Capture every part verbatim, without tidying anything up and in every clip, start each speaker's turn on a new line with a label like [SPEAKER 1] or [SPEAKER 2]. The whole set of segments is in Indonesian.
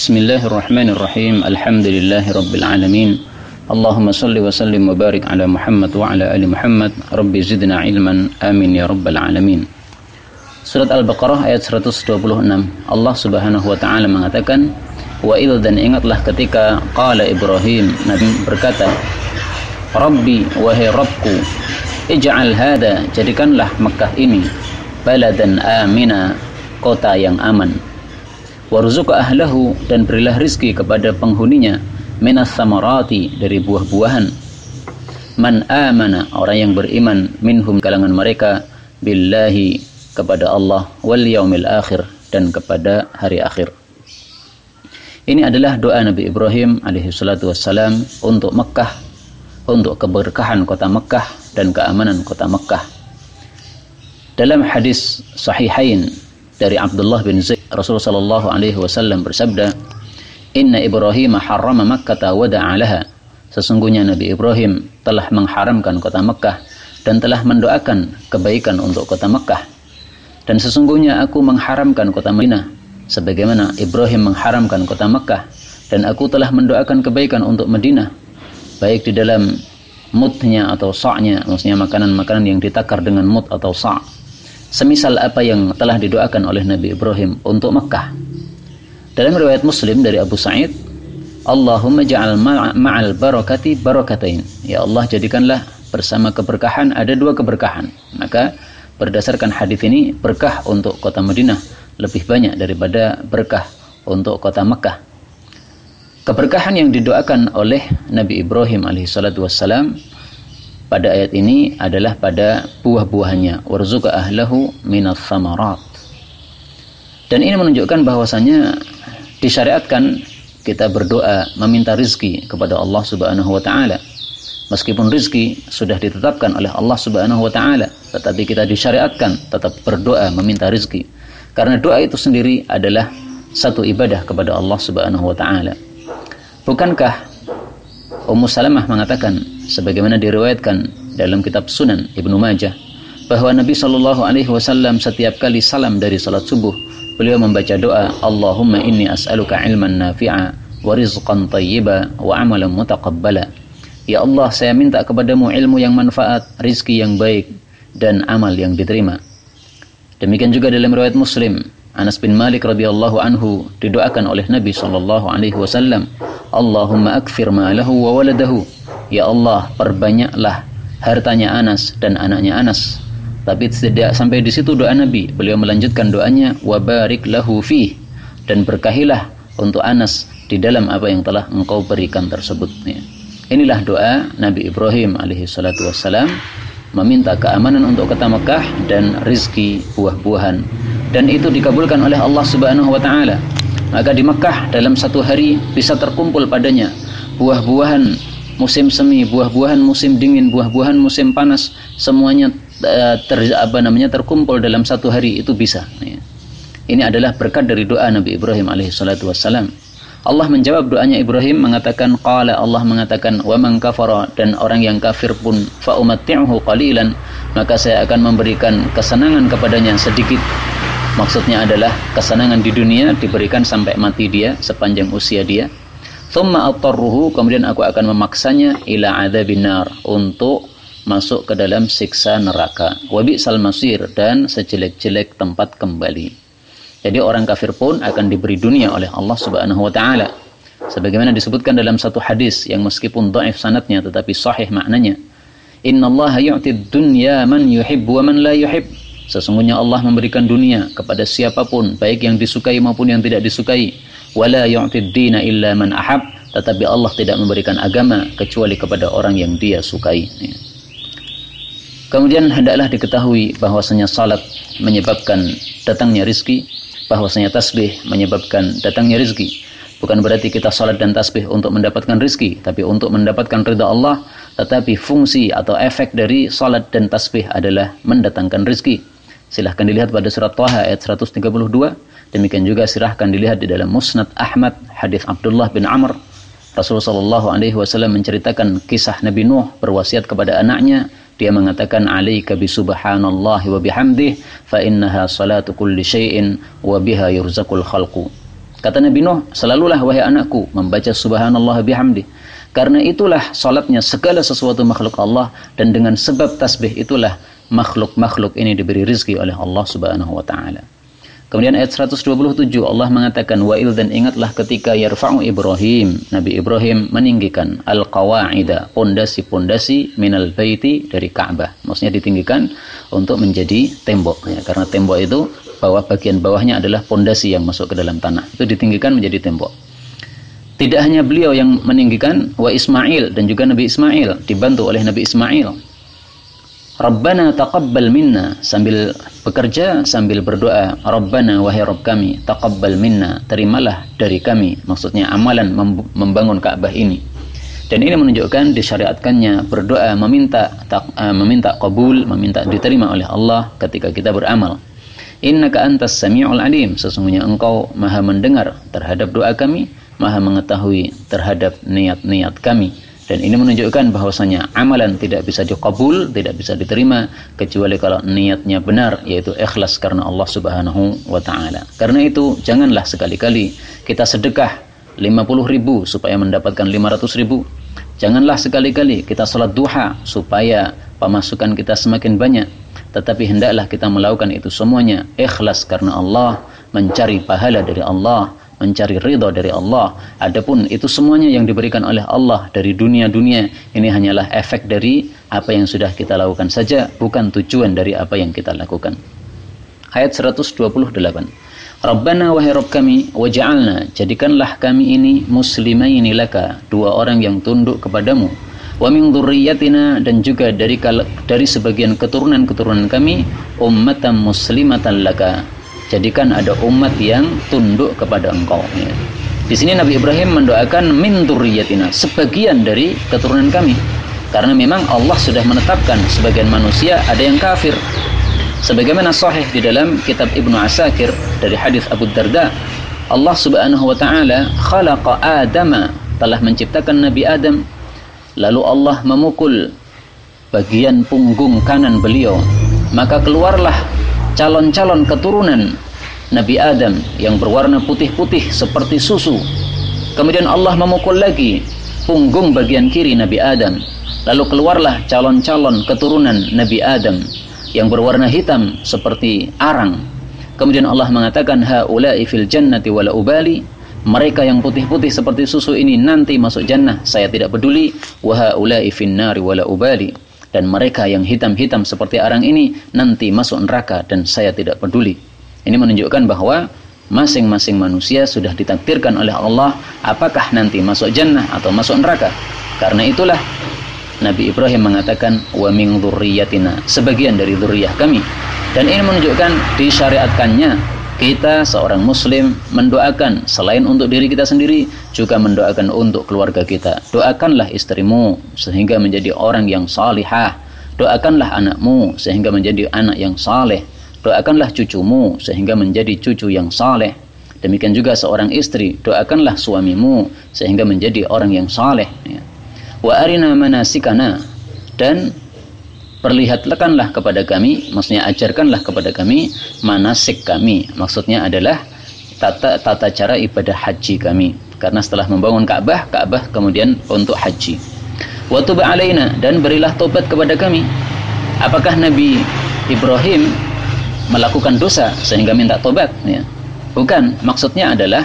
[SPEAKER 1] Bismillahirrahmanirrahim. Alhamdulillahirabbil alamin. Allahumma shalli wa sallim wa barik ala Muhammad wa ala ali Muhammad. Rabbi zidna ilman. Amin ya rabbal alamin. Surat Al-Baqarah ayat seratus dua puluh enam. Allah Subhanahu wa taala mengatakan, wa idh, dan ingatlah ketika qala Ibrahim, Nabi berkata, Rabbi, wahai Rabbku, ij'al hada, jadikanlah Mekah ini baladan amina, kota yang aman. Warzuq ahlahu, dan berilah rizki kepada penghuninya, minas samarati, dari buah-buahan. Man amana, orang yang beriman, minhum, kalangan mereka, billahi, kepada Allah, wal yaumil akhir, dan kepada hari akhir. Ini adalah doa Nabi Ibrahim alaihi salatu wassalam untuk Mekah, untuk keberkahan kota Mekah dan keamanan kota Mekah. Dalam hadis sahihain dari Abdullah bin Zaid, Rasulullah sallallahu alaihi wasallam bersabda, Inna Ibrahim harrama Makkah wa da'alaha. Sesungguhnya Nabi Ibrahim telah mengharamkan kota Mekah dan telah mendoakan kebaikan untuk kota Mekah. Dan sesungguhnya aku mengharamkan kota Madinah sebagaimana Ibrahim mengharamkan kota Mekah, dan aku telah mendoakan kebaikan untuk Madinah, baik di dalam mudnya atau sa'nya, maksudnya makanan-makanan yang ditakar dengan mud atau sa', semisal apa yang telah didoakan oleh Nabi Ibrahim untuk Mekah. Dalam riwayat Muslim dari Abu Sa'id, Allahumma ja'al ma'al barakati barakatain. Ya Allah, jadikanlah bersama keberkahan ada dua keberkahan. Maka berdasarkan hadis ini, berkah untuk kota Madinah lebih banyak daripada berkah untuk kota Mekah. Keberkahan yang didoakan oleh Nabi Ibrahim alaihi salatu wassalam pada ayat ini adalah pada buah-buahannya, warzuqa ahlahu minas samarat. Dan ini menunjukkan bahwasanya disyariatkan kita berdoa meminta rizki kepada Allah Subhanahu wa taala. Meskipun rizki sudah ditetapkan oleh Allah Subhanahu wa taala, tetapi kita disyariatkan tetap berdoa meminta rizki, karena doa itu sendiri adalah satu ibadah kepada Allah Subhanahu wa taala. Bukankah Ummu Salamah mengatakan, sebagaimana diriwayatkan dalam kitab Sunan Ibnu Majah, bahwa Nabi sallallahu alaihi wasallam setiap kali salam dari salat subuh, beliau membaca doa, Allahumma inni as'aluka ilman nafi'a wa rizqan thayyiba wa amalan mutaqabbala. Ya Allah, saya minta kepadamu ilmu yang manfaat, rizki yang baik, dan amal yang diterima. Demikian juga dalam riwayat Muslim, Anas bin Malik radhiyallahu anhu didoakan oleh Nabi sallallahu alaihi wasallam, Allahumma akfir ma'lahu wa waladahu. Ya Allah, perbanyaklah hartanya Anas dan anaknya Anas. Tapi tidak sampai di situ doa Nabi. Beliau melanjutkan doanya, wa barik lahu fih, dan berkahilah untuk Anas di dalam apa yang telah engkau berikan tersebut. Inilah doa Nabi Ibrahim alaihi salatu wassalam, meminta keamanan untuk kota Mekah dan rizki buah-buahan, dan itu dikabulkan oleh Allah Subhanahu wa taala. Maka di Mekah dalam satu hari bisa terkumpul padanya buah-buahan musim semi, buah-buahan musim dingin, buah-buahan musim panas, semuanya uh, ter, apa namanya terkumpul dalam satu hari, itu bisa. Ini adalah berkat dari doa Nabi Ibrahim alaihi salatu wassalam. Allah menjawab doanya Ibrahim mengatakan, qala, Allah mengatakan, wa man kafara, dan orang yang kafir pun, fa umatti'uhu qalilan, maka saya akan memberikan kesenangan kepadanya sedikit. Maksudnya adalah kesenangan di dunia diberikan sampai mati dia, sepanjang usia dia. Thumma attarruhu, kemudian aku akan memaksanya ila adzabin nar, untuk masuk ke dalam siksa neraka. Wa bi'sal masir, dan sejelek-jelek tempat kembali. Jadi orang kafir pun akan diberi dunia oleh Allah Subhanahu wa taala. Sebagaimana disebutkan dalam satu hadis yang meskipun dhaif sanadnya tetapi sahih maknanya. Innallaha yu'tid dunya man yuhibbu wa man la yuhib. Sesungguhnya Allah memberikan dunia kepada siapapun, baik yang disukai maupun yang tidak disukai. Wala yu'tid dina illa man ahab. Tetapi Allah tidak memberikan agama kecuali kepada orang yang Dia sukai. Kemudian hendaklah diketahui bahwasanya salat menyebabkan datangnya rizki, bahwasanya tasbih menyebabkan datangnya rizki. Bukan berarti kita salat dan tasbih untuk mendapatkan rizki, tapi untuk mendapatkan ridha Allah. Tetapi fungsi atau efek dari salat dan tasbih adalah mendatangkan rizki. Silahkan dilihat pada surat Thaha ayat seratus tiga puluh dua. Demikian juga silahkan dilihat di dalam Musnad Ahmad hadis Abdullah bin Amr. Rasulullah sallallahu alaihi wasallam menceritakan kisah Nabi Nuh berwasiat kepada anaknya. Dia mengatakan, alaika bi subhanallahi wa bihamdih fa innaha salatu kulli syai'in wa biha yurzaqul khalqu. Kata Nabi Nuh, selalulah wahai anakku membaca subhanallah bihamdi. Karena itulah salatnya segala sesuatu makhluk Allah, dan dengan sebab tasbih itulah makhluk-makhluk ini diberi rizki oleh Allah Subhanahu wa taala. Kemudian ayat seratus dua puluh tujuh Allah mengatakan, wa'il, dan ingatlah ketika yarfa'u Ibrahim, Nabi Ibrahim meninggikan al-qawa'ida, pondasi-pondasi minal baiti, dari Ka'bah. Maksudnya ditinggikan untuk menjadi tembok ya, karena tembok itu bawah, bagian bawahnya adalah pondasi yang masuk ke dalam tanah. Itu ditinggikan menjadi tembok. Tidak hanya beliau yang meninggikan, wa Ismail, dan juga Nabi Ismail dibantu oleh Nabi Ismail. Rabbana taqabbal minna, sambil bekerja sambil berdoa, Rabbana wahai Rabb kami, taqabbal minna, terimalah dari kami, maksudnya amalan membangun Ka'bah ini. Dan ini menunjukkan disyariatkannya berdoa, meminta tak, uh, meminta qabul, meminta diterima oleh Allah ketika kita beramal. Innaka antas sami'ul alim, sesungguhnya engkau maha mendengar terhadap doa kami, maha mengetahui terhadap niat-niat kami. Dan ini menunjukkan bahwasanya amalan tidak bisa dikabul, tidak bisa diterima kecuali kalau niatnya benar, yaitu ikhlas karena Allah Subhanahu wa taala. Karena itu janganlah sekali-kali kita sedekah lima puluh ribu supaya mendapatkan lima ratus ribu. Janganlah sekali-kali kita salat duha supaya pemasukan kita semakin banyak. Tetapi hendaklah kita melakukan itu semuanya ikhlas karena Allah, mencari pahala dari Allah, mencari ridha dari Allah. Adapun itu semuanya yang diberikan oleh Allah dari dunia-dunia, ini hanyalah efek dari apa yang sudah kita lakukan saja, bukan tujuan dari apa yang kita lakukan. Ayat seratus dua puluh delapan. Rabbana wahai Rabb kami, waj'alna, jadikanlah kami ini muslimaini laka, dua orang yang tunduk kepadamu, wa min dzurriyyatina, dan juga dari dari sebagian keturunan-keturunan kami, ummatan muslimatan laka, jadikan ada umat yang tunduk kepada engkau. Ya. Di sini Nabi Ibrahim mendoakan min dzurriyyatina, sebagian dari keturunan kami, karena memang Allah sudah menetapkan sebagian manusia ada yang kafir. Sebagaimana sahih di dalam kitab Ibnu Asakir dari hadis Abu Darda, Allah Subhanahu wa taala khalaqa Adama, telah menciptakan Nabi Adam, lalu Allah memukul bagian punggung kanan beliau, maka keluarlah calon-calon keturunan Nabi Adam yang berwarna putih-putih seperti susu. Kemudian Allah memukul lagi punggung bagian kiri Nabi Adam, lalu keluarlah calon-calon keturunan Nabi Adam yang berwarna hitam seperti arang. Kemudian Allah mengatakan, haula'i fil jannati wala ubali, mereka yang putih-putih seperti susu ini nanti masuk jannah, saya tidak peduli. Wa haula'i fin nari wala ubali, dan mereka yang hitam-hitam seperti arang ini nanti masuk neraka dan saya tidak peduli. Ini menunjukkan bahwa masing-masing manusia sudah ditakdirkan oleh Allah apakah nanti masuk jannah atau masuk neraka. Karena itulah Nabi Ibrahim mengatakan, wa min dzurriyyatina, sebagian dari dzurriyyah kami. Dan ini menunjukkan disyariatkannya kita seorang muslim mendoakan selain untuk diri kita sendiri, juga mendoakan untuk keluarga kita. Doakanlah istrimu sehingga menjadi orang yang salihah. Doakanlah anakmu sehingga menjadi anak yang saleh. Doakanlah cucumu sehingga menjadi cucu yang saleh. Demikian juga seorang istri, doakanlah suamimu sehingga menjadi orang yang saleh. Wa arina manasikana, dan perlihatkanlah kepada kami, maksudnya ajarkanlah kepada kami manasik kami, maksudnya adalah tata tata cara ibadah haji kami, karena setelah membangun Ka'bah, Ka'bah kemudian untuk haji. Wa tub alaina, dan berilah tobat kepada kami. Apakah Nabi Ibrahim melakukan dosa sehingga minta tobat? Ya. Bukan, maksudnya adalah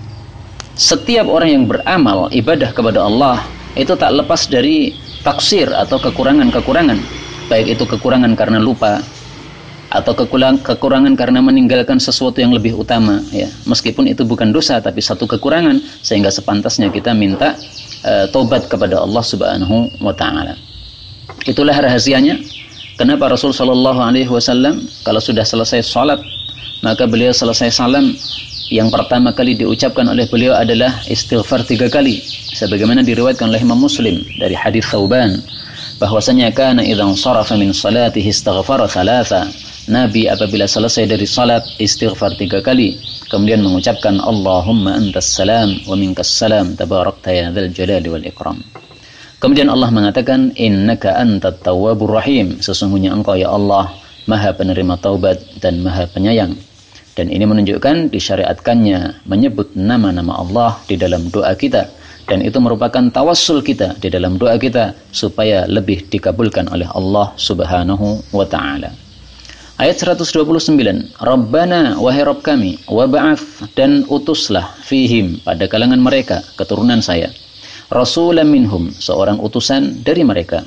[SPEAKER 1] setiap orang yang beramal ibadah kepada Allah itu tak lepas dari taksir atau kekurangan-kekurangan, baik itu kekurangan karena lupa atau kekurangan, kekurangan karena meninggalkan sesuatu yang lebih utama, ya. Meskipun itu bukan dosa tapi satu kekurangan, sehingga sepantasnya kita minta uh, tobat kepada Allah Subhanahu wa taala. Itulah rahasianya kenapa Rasul sallallahu alaihi wasallam kalau sudah selesai salat, maka beliau selesai salam, yang pertama kali diucapkan oleh beliau adalah istighfar tiga kali, sebagaimana diriwayatkan oleh Imam Muslim dari hadis Thauban bahwasanya kana idza sharafa min salatihi istaghfara thalatha, Nabi apabila selesai dari salat istighfar tiga kali, kemudian mengucapkan Allahumma antas salam wa minkas salam tabarakta ya dzal jalali wal ikram. Kemudian Allah mengatakan innaka antat tawwabur rahim, sesungguhnya engkau ya Allah maha penerima taubat dan maha penyayang. Dan ini menunjukkan disyariatkannya menyebut nama-nama Allah di dalam doa kita. Dan itu merupakan tawassul kita di dalam doa kita supaya lebih dikabulkan oleh Allah Subhanahu wa ta'ala. Ayat seratus dua puluh sembilan. Rabbana, wahai Rabb kami, wab'ath, dan utuslah fihim, pada kalangan mereka, keturunan saya, rasulan minhum, seorang utusan dari mereka.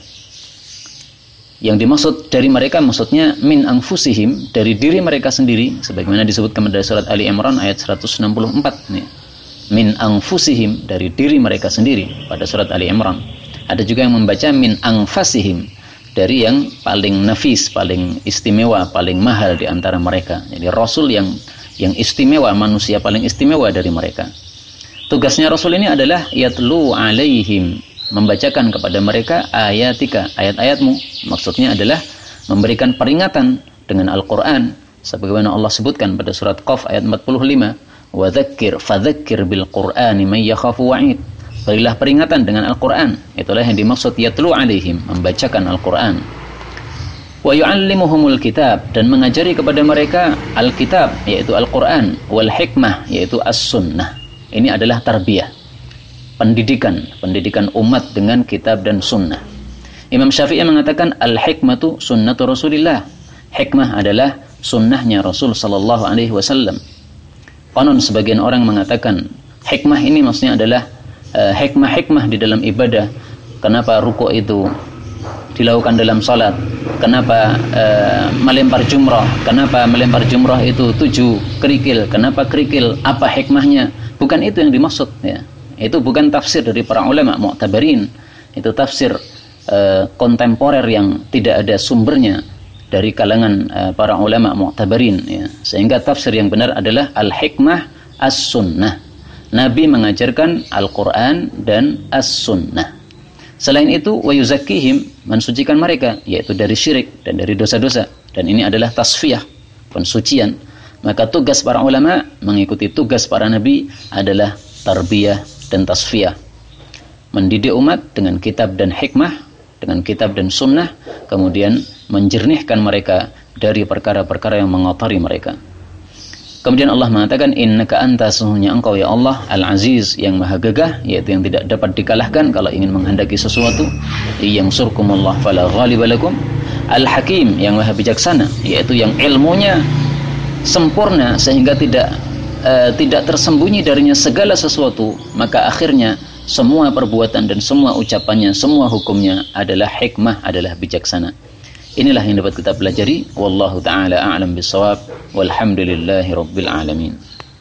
[SPEAKER 1] Yang dimaksud dari mereka maksudnya min anfusihim, dari diri mereka sendiri, sebagaimana disebutkan pada surat Ali Imran ayat seratus enam puluh empat nih. Min anfusihim, dari diri mereka sendiri pada surat Ali Imran. Ada juga yang membaca min anfasihim, dari yang paling nafis, paling istimewa, paling mahal di antara mereka. Jadi rasul yang yang istimewa, manusia paling istimewa dari mereka. Tugasnya rasul ini adalah yatlu alaihim, membacakan kepada mereka ayatika, ayat-ayatmu. Maksudnya adalah memberikan peringatan dengan Al-Quran, sebagaimana Allah sebutkan pada surat Qaf ayat empat puluh lima. Wa dzakir fadzakir bil Qur'ani may yakhafu wa'id. Berilah peringatan dengan Al-Quran. Itulah yang dimaksud yatlu alaihim, membacakan Al-Quran. Wa yu'allimuhumul kitab, dan mengajari kepada mereka Al-Kitab, yaitu Al-Quran, wal hikmah, yaitu As-Sunnah. Ini adalah tarbiyah, pendidikan, pendidikan umat dengan kitab dan sunnah. Imam Syafi'i mengatakan al-hikmatu sunnatu Rasulillah. Hikmah adalah sunnahnya Rasul sallallahu alaihi wasallam. Konon sebagian orang mengatakan hikmah ini maksudnya adalah uh, hikmah-hikmah di dalam ibadah. Kenapa ruku' itu dilakukan dalam salat? Kenapa uh, melempar jumrah? Kenapa melempar jumrah itu tujuh kerikil? Kenapa kerikil? Apa hikmahnya? Bukan itu yang dimaksud, ya. Itu bukan tafsir dari para ulama mu'tabarin. Itu tafsir uh, kontemporer yang tidak ada sumbernya dari kalangan uh, para ulama mu'tabarin, ya. Sehingga tafsir yang benar adalah al-hikmah as-sunnah. Nabi mengajarkan Al-Quran dan as-sunnah. Selain itu, wa yuzakkihim, mensucikan mereka, yaitu dari syirik dan dari dosa-dosa. Dan ini adalah tasfiyah, pensucian. Maka tugas para ulama mengikuti tugas para nabi adalah tarbiyah dan tasfiyah. Mendidik umat dengan kitab dan hikmah, dengan kitab dan sunnah, kemudian menjernihkan mereka dari perkara-perkara yang mengotori mereka. Kemudian Allah mengatakan, innaka anta, sesungguhnya engkau ya Allah, al-aziz, yang maha gagah, yaitu yang tidak dapat dikalahkan kalau ingin menghendaki sesuatu. Yang surkumullah fala ghaliba lakum. Al-hakim, yang maha bijaksana, yaitu yang ilmunya sempurna sehingga tidak uh, tidak tersembunyi darinya segala sesuatu. Maka akhirnya semua perbuatan dan semua ucapannya, semua hukumnya adalah hikmah, adalah bijaksana. Inilah yang dapat kita pelajari. Wallahu ta'ala a'lam bissawab. Walhamdulillahi rabbil alamin.